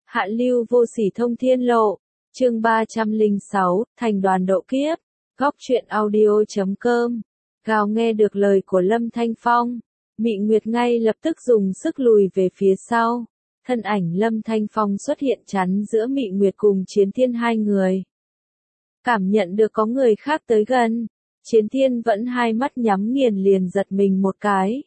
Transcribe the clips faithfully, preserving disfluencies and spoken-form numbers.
Hạ lưu vô sỉ thông thiên lộ, chương ba trăm lẻ sáu, thành đoàn độ kiếp, góc truyện audio chấm com. Gào nghe được lời của Lâm Thanh Phong, Mị Nguyệt ngay lập tức dùng sức lùi về phía sau. Thân ảnh Lâm Thanh Phong xuất hiện chắn giữa Mị Nguyệt cùng Chiến Thiên hai người. Cảm nhận được có người khác tới gần, Chiến Thiên vẫn hai mắt nhắm nghiền liền giật mình một cái.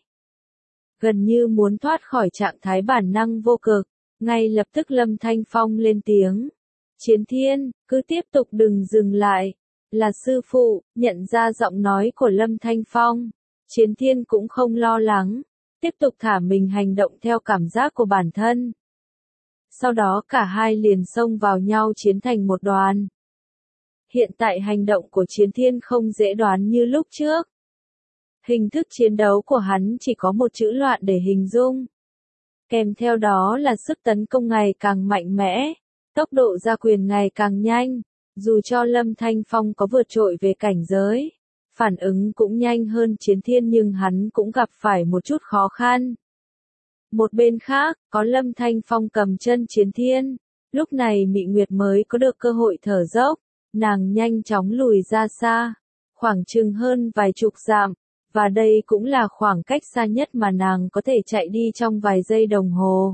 Gần như muốn thoát khỏi trạng thái bản năng vô cực, ngay lập tức Lâm Thanh Phong lên tiếng. Chiến Thiên, cứ tiếp tục đừng dừng lại. Là sư phụ, nhận ra giọng nói của Lâm Thanh Phong. Chiến Thiên cũng không lo lắng, tiếp tục thả mình hành động theo cảm giác của bản thân. Sau đó cả hai liền xông vào nhau chiến thành một đoàn. Hiện tại hành động của Chiến Thiên không dễ đoán như lúc trước. Hình thức chiến đấu của hắn chỉ có một chữ loạn để hình dung. Kèm theo đó là sức tấn công ngày càng mạnh mẽ, tốc độ ra quyền ngày càng nhanh. Dù cho Lâm Thanh Phong có vượt trội về cảnh giới, phản ứng cũng nhanh hơn Chiến Thiên nhưng hắn cũng gặp phải một chút khó khăn. Một bên khác, có Lâm Thanh Phong cầm chân Chiến Thiên, lúc này Mị Nguyệt mới có được cơ hội thở dốc, nàng nhanh chóng lùi ra xa, khoảng chừng hơn vài chục dặm, và đây cũng là khoảng cách xa nhất mà nàng có thể chạy đi trong vài giây đồng hồ.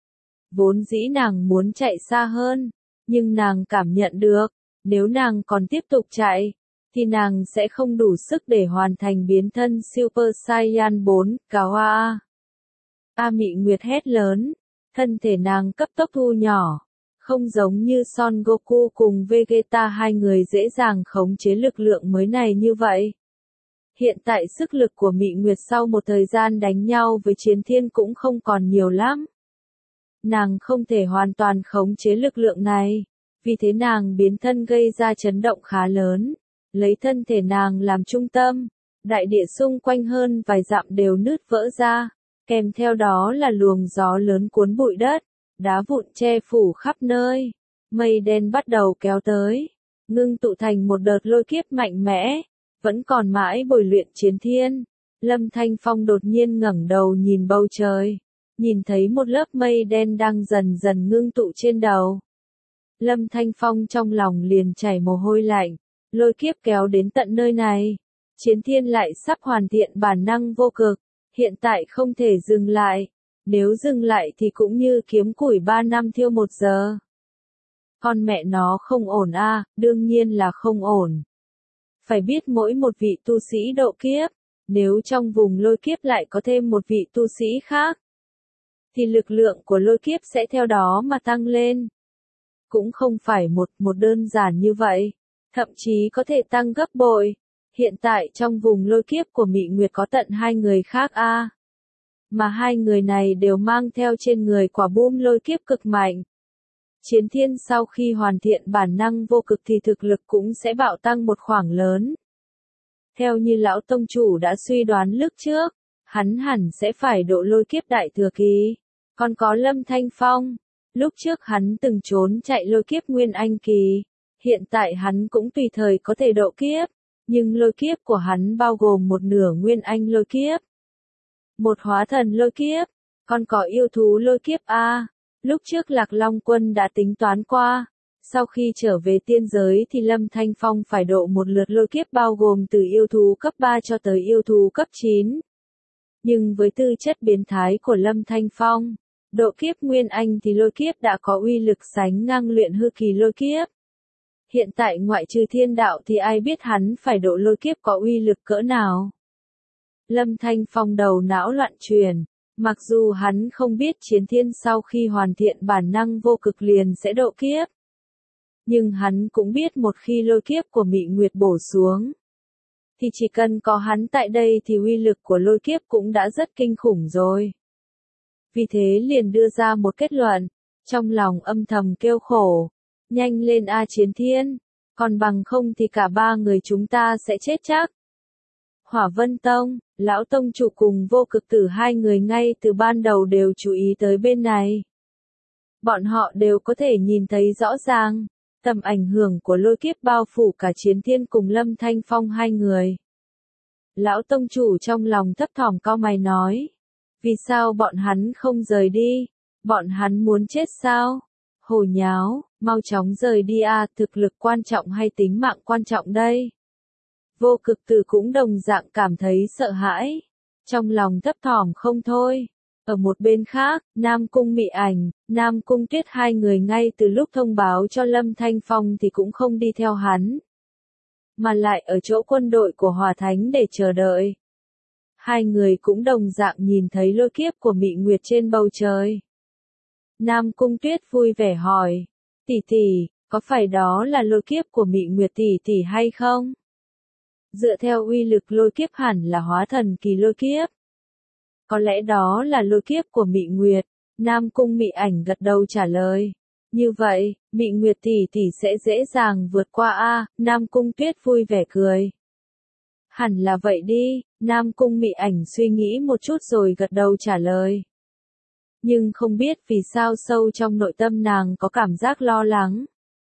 Vốn dĩ nàng muốn chạy xa hơn, nhưng nàng cảm nhận được, nếu nàng còn tiếp tục chạy, thì nàng sẽ không đủ sức để hoàn thành biến thân Super Saiyan bốn, cáo a. A Mị Nguyệt hét lớn, thân thể nàng cấp tốc thu nhỏ, không giống như Son Goku cùng Vegeta hai người dễ dàng khống chế lực lượng mới này như vậy. Hiện tại sức lực của Mị Nguyệt sau một thời gian đánh nhau với Chiến Thiên cũng không còn nhiều lắm. Nàng không thể hoàn toàn khống chế lực lượng này. Vì thế nàng biến thân gây ra chấn động khá lớn, lấy thân thể nàng làm trung tâm, đại địa xung quanh hơn vài dặm đều nứt vỡ ra, kèm theo đó là luồng gió lớn cuốn bụi đất, đá vụn che phủ khắp nơi, mây đen bắt đầu kéo tới, ngưng tụ thành một đợt lôi kiếp mạnh mẽ, vẫn còn mãi bồi luyện Chiến Thiên. Lâm Thanh Phong đột nhiên ngẩng đầu nhìn bầu trời, nhìn thấy một lớp mây đen đang dần dần ngưng tụ trên đầu. Lâm Thanh Phong trong lòng liền chảy mồ hôi lạnh, lôi kiếp kéo đến tận nơi này. Chiến Thiên lại sắp hoàn thiện bản năng vô cực, hiện tại không thể dừng lại, nếu dừng lại thì cũng như kiếm củi ba năm thiêu một giờ. Con mẹ nó không ổn a, à, đương nhiên là không ổn. Phải biết mỗi một vị tu sĩ độ kiếp, nếu trong vùng lôi kiếp lại có thêm một vị tu sĩ khác, thì lực lượng của lôi kiếp sẽ theo đó mà tăng lên. Cũng không phải một một đơn giản như vậy, thậm chí có thể tăng gấp bội. Hiện tại trong vùng lôi kiếp của Mị Nguyệt có tận hai người khác a, à. Mà hai người này đều mang theo trên người quả bom lôi kiếp cực mạnh. Chiến Thiên sau khi hoàn thiện bản năng vô cực thì thực lực cũng sẽ bạo tăng một khoảng lớn. Theo như lão tông chủ đã suy đoán lúc trước, hắn hẳn sẽ phải độ lôi kiếp đại thừa kỳ. Còn có Lâm Thanh Phong, lúc trước hắn từng trốn chạy lôi kiếp nguyên anh kỳ, hiện tại hắn cũng tùy thời có thể độ kiếp, nhưng lôi kiếp của hắn bao gồm một nửa nguyên anh lôi kiếp, một hóa thần lôi kiếp, còn có yêu thú lôi kiếp a. Lúc trước Lạc Long Quân đã tính toán qua, sau khi trở về tiên giới thì Lâm Thanh Phong phải độ một lượt lôi kiếp bao gồm từ yêu thú cấp ba cho tới yêu thú cấp chín. Nhưng với tư chất biến thái của Lâm Thanh Phong, độ kiếp nguyên anh thì lôi kiếp đã có uy lực sánh ngang luyện hư kỳ lôi kiếp. Hiện tại ngoại trừ thiên đạo thì ai biết hắn phải độ lôi kiếp có uy lực cỡ nào. Lâm Thanh Phong đầu não loạn chuyển, mặc dù hắn không biết Chiến Thiên sau khi hoàn thiện bản năng vô cực liền sẽ độ kiếp. Nhưng hắn cũng biết một khi lôi kiếp của Mị Nguyệt bổ xuống, thì chỉ cần có hắn tại đây thì uy lực của lôi kiếp cũng đã rất kinh khủng rồi. Vì thế liền đưa ra một kết luận, trong lòng âm thầm kêu khổ, nhanh lên a Chiến Thiên, còn bằng không thì cả ba người chúng ta sẽ chết chắc. Hỏa Vân Tông, lão tông chủ cùng Vô Cực Tử hai người ngay từ ban đầu đều chú ý tới bên này. Bọn họ đều có thể nhìn thấy rõ ràng, tầm ảnh hưởng của lôi kiếp bao phủ cả Chiến Thiên cùng Lâm Thanh Phong hai người. Lão tông chủ trong lòng thấp thỏm cau mày nói. Vì sao bọn hắn không rời đi? Bọn hắn muốn chết sao? Hồ nháo, mau chóng rời đi a, thực lực quan trọng hay tính mạng quan trọng đây? Vô Cực Tử cũng đồng dạng cảm thấy sợ hãi, trong lòng thấp thỏm không thôi. Ở một bên khác, Nam Cung Mị Ảnh, Nam Cung Tuyết hai người ngay từ lúc thông báo cho Lâm Thanh Phong thì cũng không đi theo hắn, mà lại ở chỗ quân đội của Hỏa Thánh để chờ đợi. Hai người cũng đồng dạng nhìn thấy lôi kiếp của Mị Nguyệt trên bầu trời. Nam Cung Tuyết vui vẻ hỏi, tỷ tỷ, có phải đó là lôi kiếp của Mị Nguyệt tỷ tỷ hay không? Dựa theo uy lực lôi kiếp hẳn là hóa thần kỳ lôi kiếp. Có lẽ đó là lôi kiếp của Mị Nguyệt, Nam Cung Mị Ảnh gật đầu trả lời. Như vậy, Mị Nguyệt tỷ tỷ sẽ dễ dàng vượt qua a, Nam Cung Tuyết vui vẻ cười. Hẳn là vậy đi, Nam Cung Mị Ảnh suy nghĩ một chút rồi gật đầu trả lời. Nhưng không biết vì sao sâu trong nội tâm nàng có cảm giác lo lắng.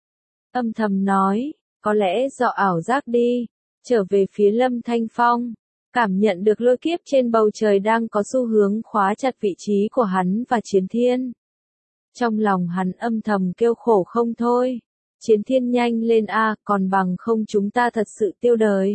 Âm thầm nói, có lẽ do ảo giác đi, trở về phía Lâm Thanh Phong, cảm nhận được lôi kiếp trên bầu trời đang có xu hướng khóa chặt vị trí của hắn và Chiến Thiên. Trong lòng hắn âm thầm kêu khổ không thôi, Chiến Thiên nhanh lên a, còn bằng không chúng ta thật sự tiêu đời.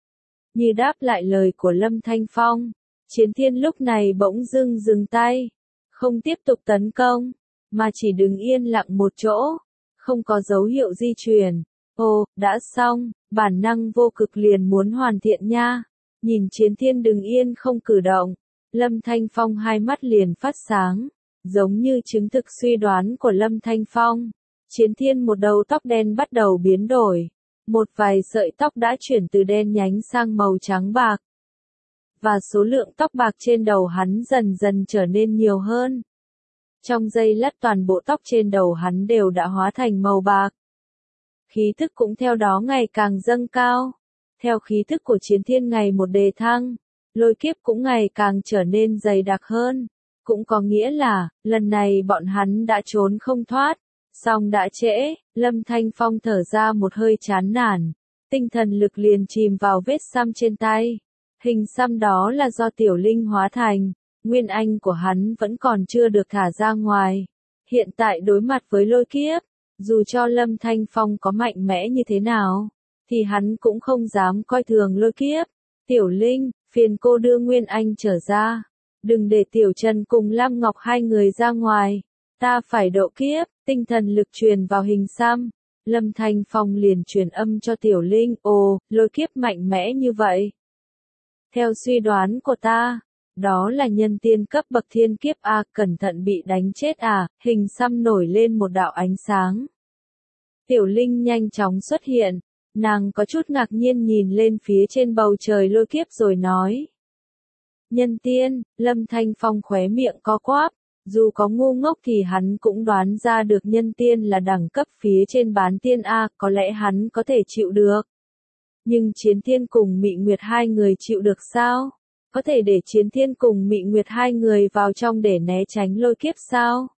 Như đáp lại lời của Lâm Thanh Phong, Chiến Thiên lúc này bỗng dưng dừng tay, không tiếp tục tấn công, mà chỉ đứng yên lặng một chỗ, không có dấu hiệu di chuyển. Ồ, đã xong, bản năng vô cực liền muốn hoàn thiện nha. Nhìn Chiến Thiên đứng yên không cử động, Lâm Thanh Phong hai mắt liền phát sáng, giống như chứng thực suy đoán của Lâm Thanh Phong. Chiến Thiên một đầu tóc đen bắt đầu biến đổi, một vài sợi tóc đã chuyển từ đen nhánh sang màu trắng bạc, và số lượng tóc bạc trên đầu hắn dần dần trở nên nhiều hơn. Trong giây lát toàn bộ tóc trên đầu hắn đều đã hóa thành màu bạc. Khí thức cũng theo đó ngày càng dâng cao. Theo khí thức của Chiến Thiên ngày một đề thăng, lôi kiếp cũng ngày càng trở nên dày đặc hơn. Cũng có nghĩa là, lần này bọn hắn đã trốn không thoát. Song đã trễ, Lâm Thanh Phong thở ra một hơi chán nản. Tinh thần lực liền chìm vào vết xăm trên tay. Hình xăm đó là do Tiểu Linh hóa thành. Nguyên anh của hắn vẫn còn chưa được thả ra ngoài. Hiện tại đối mặt với lôi kiếp, dù cho Lâm Thanh Phong có mạnh mẽ như thế nào, thì hắn cũng không dám coi thường lôi kiếp. Tiểu Linh, phiền cô đưa Nguyên Anh trở ra. Đừng để Tiểu Trần cùng Lam Ngọc hai người ra ngoài. Ta phải độ kiếp, tinh thần lực truyền vào hình xăm. Lâm Thanh Phong liền truyền âm cho Tiểu Linh, ồ, lôi kiếp mạnh mẽ như vậy. Theo suy đoán của ta, đó là nhân tiên cấp bậc thiên kiếp a, cẩn thận bị đánh chết à, hình xăm nổi lên một đạo ánh sáng. Tiểu Linh nhanh chóng xuất hiện, nàng có chút ngạc nhiên nhìn lên phía trên bầu trời lôi kiếp rồi nói. Nhân tiên, Lâm Thanh Phong khóe miệng co quắp, dù có ngu ngốc thì hắn cũng đoán ra được nhân tiên là đẳng cấp phía trên bán tiên a, có lẽ hắn có thể chịu được. Nhưng Chiến Thiên cùng Mị Nguyệt hai người chịu được sao? Có thể để Chiến Thiên cùng Mị Nguyệt hai người vào trong để né tránh lôi kiếp sao?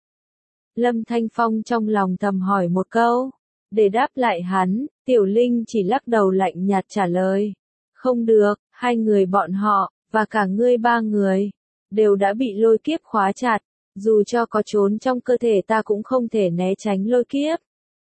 Lâm Thanh Phong trong lòng thầm hỏi một câu. Để đáp lại hắn, Tiểu Linh chỉ lắc đầu lạnh nhạt trả lời. Không được, hai người bọn họ, và cả ngươi ba người, đều đã bị lôi kiếp khóa chặt. Dù cho có trốn trong cơ thể ta cũng không thể né tránh lôi kiếp.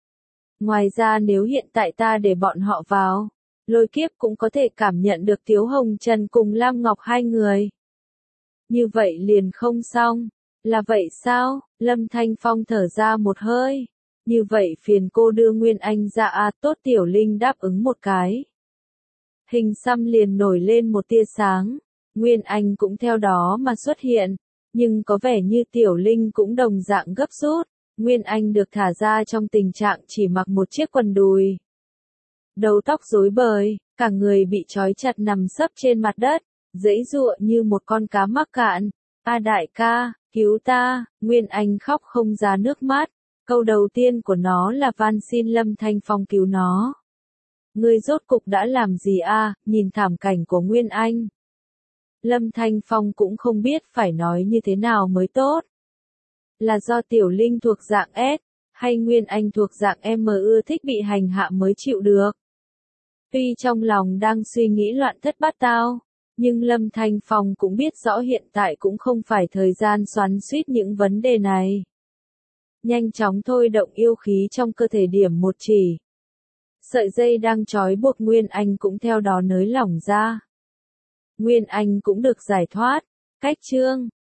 Ngoài ra nếu hiện tại ta để bọn họ vào, lôi kiếp cũng có thể cảm nhận được Tiếu Hồng Trần cùng Lam Ngọc hai người. Như vậy liền không xong. Là vậy sao? Lâm Thanh Phong thở ra một hơi. Như vậy phiền cô đưa Nguyên Anh ra a, tốt. Tiểu Linh đáp ứng một cái. Hình xăm liền nổi lên một tia sáng. Nguyên Anh cũng theo đó mà xuất hiện. Nhưng có vẻ như Tiểu Linh cũng đồng dạng gấp rút. Nguyên Anh được thả ra trong tình trạng chỉ mặc một chiếc quần đùi. Đầu tóc rối bời, cả người bị trói chặt nằm sấp trên mặt đất, giãy giụa như một con cá mắc cạn. A đại ca, cứu ta, Nguyên Anh khóc không ra nước mắt. Câu đầu tiên của nó là van xin Lâm Thanh Phong cứu nó. Ngươi rốt cục đã làm gì a? Nhìn thảm cảnh của Nguyên Anh. Lâm Thanh Phong cũng không biết phải nói như thế nào mới tốt. Là do Tiểu Linh thuộc dạng S, hay Nguyên Anh thuộc dạng M ưa thích bị hành hạ mới chịu được. Tuy trong lòng đang suy nghĩ loạn thất bát tao, nhưng Lâm Thanh Phong cũng biết rõ hiện tại cũng không phải thời gian xoắn xuýt những vấn đề này. nhanh chóng thôi động yêu khí trong cơ thể điểm một chỉ. Sợi dây đang trói buộc Nguyên Anh cũng theo đó nới lỏng ra. Nguyên Anh cũng được giải thoát. Cách chương